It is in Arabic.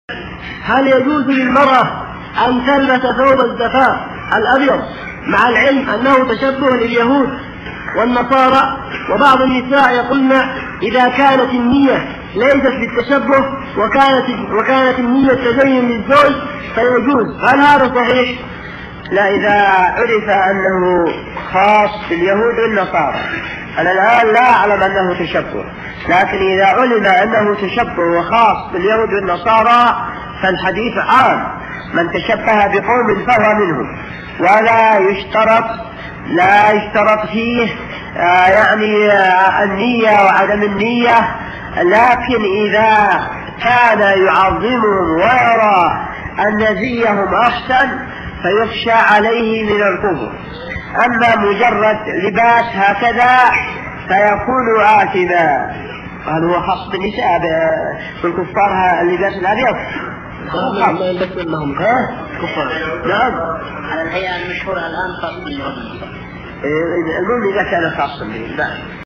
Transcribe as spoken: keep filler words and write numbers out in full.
هل يجوز للمرأة أن تلبس ثوب الزفاف الأبيض مع العلم أنه تشبه لليهود والنصارى؟ وبعض النساء يقولن إذا كانت النية ليست بالتشبه وكانت, وكانت النية تزين للزوج فيجوز، هل هذا صحيح؟ لا، إذا عرف أنه خاص باليهود والنصارى. أنا الآن لا أعلم أنه تشبه، لكن إذا علم أنه تشبه وخاص باليهود والنصارى فالحديث عام، من تشبه بقوم فهو منهم، ولا يشترط لا يشترط فيه آه يعني آه النية وعدم النية، لكن إذا كان يعظمهم ويرى أن زيهم أحسن فيخشى عليه من الكفر. أما مجرد لباس هكذا فيكون آثما. هل هو خاص بالنساء بالكفار اللباس الأبيض؟ ما يلبسون لهم كفار. نعم، على الهيئة المشهورة الآن خاص باليهود. المهم إذا كان خاصا به.